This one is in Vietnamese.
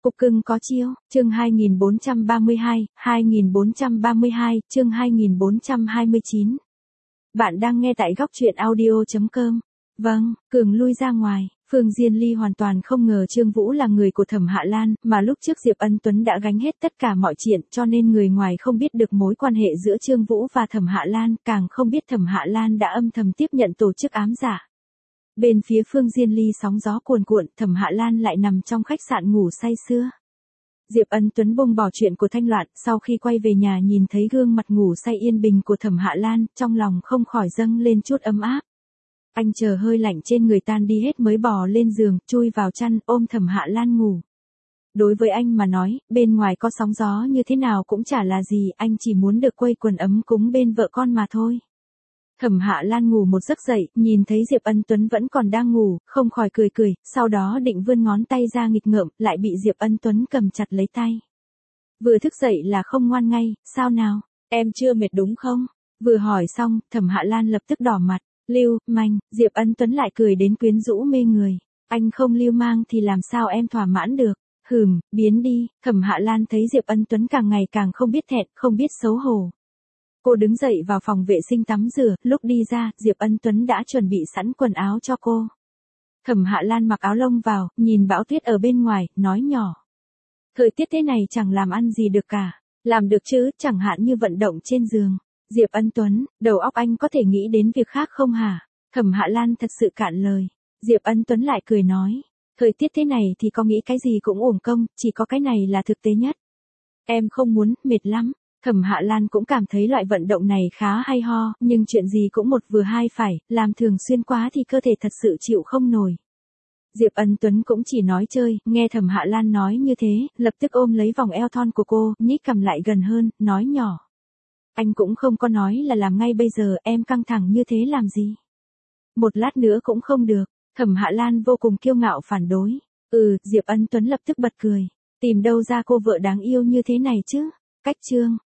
Cục cưng có chiêu, chương 2432, chương 2429. Bạn đang nghe tại góc truyện audio.com. Vâng, Cường lui ra ngoài, Phương Diên Ly hoàn toàn không ngờ Trương Vũ là người của Thẩm Hạ Lan, mà lúc trước Diệp Ân Tuấn đã gánh hết tất cả mọi chuyện, cho nên người ngoài không biết được mối quan hệ giữa Trương Vũ và Thẩm Hạ Lan, càng không biết Thẩm Hạ Lan đã âm thầm tiếp nhận tổ chức ám giả. Bên phía Phương Diên Ly sóng gió cuồn cuộn, Thẩm Hạ Lan lại nằm trong khách sạn ngủ say sưa. Diệp Ân Tuấn buông bỏ chuyện của Thanh Loan, sau khi quay về nhà nhìn thấy gương mặt ngủ say yên bình của Thẩm Hạ Lan, trong lòng không khỏi dâng lên chút ấm áp. Anh chờ hơi lạnh trên người tan đi hết mới bò lên giường, chui vào chăn, ôm Thẩm Hạ Lan ngủ. Đối với anh mà nói, bên ngoài có sóng gió như thế nào cũng chả là gì, anh chỉ muốn được quây quần ấm cúng bên vợ con mà thôi. Thẩm Hạ Lan ngủ một giấc dậy, nhìn thấy Diệp Ân Tuấn vẫn còn đang ngủ, không khỏi cười cười, sau đó định vươn ngón tay ra nghịch ngợm, lại bị Diệp Ân Tuấn cầm chặt lấy tay. Vừa thức dậy là không ngoan ngay, sao nào, em chưa mệt đúng không? Vừa hỏi xong, Thẩm Hạ Lan lập tức đỏ mặt, lưu manh, Diệp Ân Tuấn lại cười đến quyến rũ mê người, anh không lưu mang thì làm sao em thỏa mãn được, biến đi, Thẩm Hạ Lan thấy Diệp Ân Tuấn càng ngày càng không biết thẹn, không biết xấu hổ. Cô đứng dậy vào phòng vệ sinh tắm rửa, lúc đi ra, Diệp Ân Tuấn đã chuẩn bị sẵn quần áo cho cô. Thẩm Hạ Lan mặc áo lông vào, nhìn bão tuyết ở bên ngoài, nói nhỏ. Thời tiết thế này chẳng làm ăn gì được cả, làm được chứ, chẳng hạn như vận động trên giường. Diệp Ân Tuấn, đầu óc anh có thể nghĩ đến việc khác không hả? Thẩm Hạ Lan thật sự cạn lời. Diệp Ân Tuấn lại cười nói. Thời tiết thế này thì có nghĩ cái gì cũng uổng công, chỉ có cái này là thực tế nhất. Em không muốn, mệt lắm. Thẩm Hạ Lan cũng cảm thấy loại vận động này khá hay ho, nhưng chuyện gì cũng một vừa hai phải, làm thường xuyên quá thì cơ thể thật sự chịu không nổi. Diệp Ân Tuấn cũng chỉ nói chơi, nghe Thẩm Hạ Lan nói như thế, lập tức ôm lấy vòng eo thon của cô, nhích cầm lại gần hơn, nói nhỏ. Anh cũng không có nói là làm ngay bây giờ, em căng thẳng như thế làm gì? Một lát nữa cũng không được, Thẩm Hạ Lan vô cùng kiêu ngạo phản đối. Diệp Ân Tuấn lập tức bật cười, tìm đâu ra cô vợ đáng yêu như thế này chứ? Cách chương